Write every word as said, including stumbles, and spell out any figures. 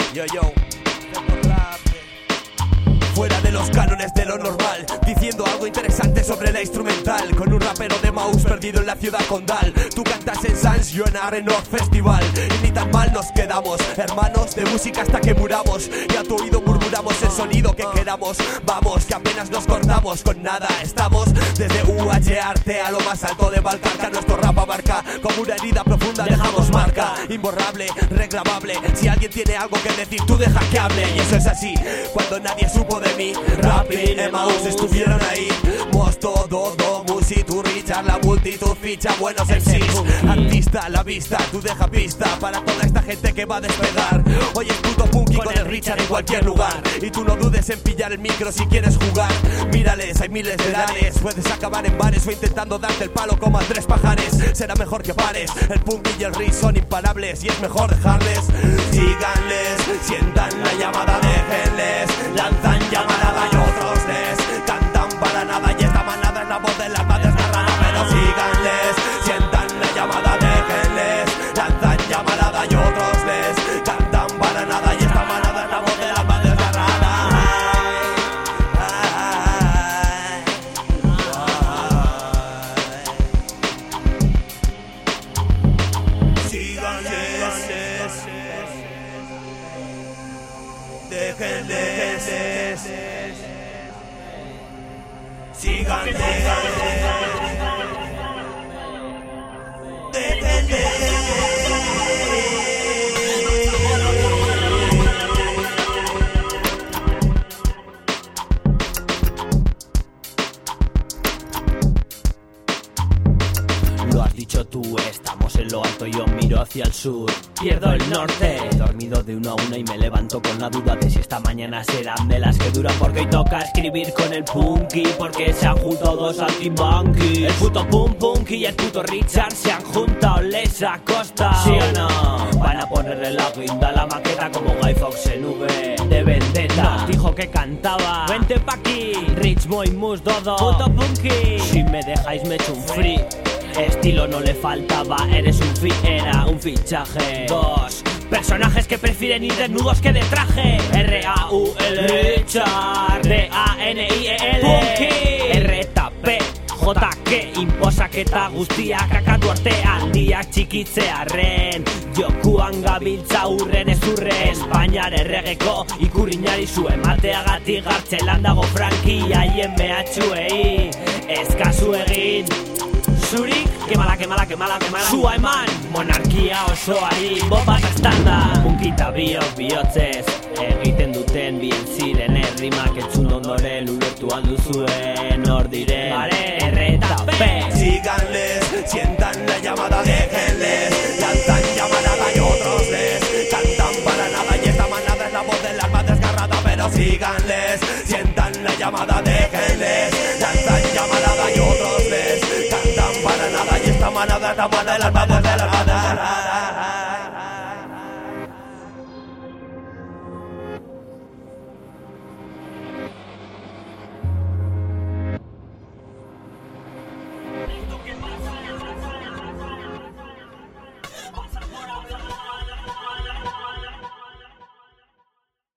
Yo, yo, fuera de los cánones de lo normal, diciendo algo interesante sobre la instrumental, con un rapero de Maús perdido en la ciudad condal. Tú cantas en Sans, yo en Arenor Festival, y ni tan mal nos quedamos, hermanos de música hasta que muramos, y a tu oído murmuramos el sonido que queramos. Vamos, que apenas nos cortamos con nada, estamos desde U H Arte a lo más alto de Valcarca. Nuestro rap abarca como una herida profunda, dejamos marca, imborrable, regrabable. Si alguien tiene algo que decir, tú deja que hable, y eso es así. Cuando nadie supo de mí, Rapping, Emmaus estuvieron ahí. Mosto, Dodo, Musi, tu Richard, la multitud ficha buenos M Cs. Artista a la vista, tú deja pista para toda esta gente que va a despegar. Hoy es puto punky con el Richard en cualquier lugar, y tú no dudes en pillar el micro si quieres jugar. Mírales, hay miles de edades, puedes acabar en bares o intentando darte el palo como a tres pajares. Será mejor que pares, el punky y el riff son imparables y es mejor dejarles. Síganles, sientan la llamada, déjenles, lanzan llamarada y otros les cantan para nada, y esta manada es la voz del alma desgarrada. Pero síganles, sientan la llamada, déjenles, lanzan llamarada y otros les cantan para nada, y esta manada es la voz del alma desgarrada. Síganles, déjenles, síganles, déjenles. Lo has dicho tú, estamos en lo alto, yo miro hacia el sur, pierdo el norte. He dormido de una a una y me levanto con la duda de si esta mañana serán de las que duran, porque hoy toca escribir con el punky, porque se han juntado dos altibanquis. El puto pum punky y el puto Richard se han juntado, les acosta. ¿Sí o no? Van a ponerle la guinda a la maqueta como Guy Fox en V de Vendetta. Nos dijo que cantaba, vente pa' aquí, Rich Boy Mus Dodo, puto punky. Si me dejáis me echo un free. Estilo no le faltaba, eres un fi, era un fichaje. Dos personajes que prefieren ir desnudos que de traje. R A U L Richard, D A N I E L Punky, R T P J K inposaketa guztiak kakatu artean diak txikitzearen. Jokuan gabiltza urren ezurren, Espainiar erregeko ikurrinari zu emateagatik gartzelan dago Franki haien mehatxuei eskazu egin. Zurik, kemala, kemala, kemala, kemala zua eman, monarkia osoari bopat estanda. Punkita biok bihotzez egiten duten bien ziren errimak entzun ondoren ulertu alduzuen hor diren R eta P. Síganles, sientan la llamada, déjenles, lanzan llamarada y otros les cantan para nada, y esta manada es la voz del alma desgarrada. Pero síganles, sientan la llamada, déjenles, lanzan llamarada y otros les cantan para nada, y esta manada es la voz del alma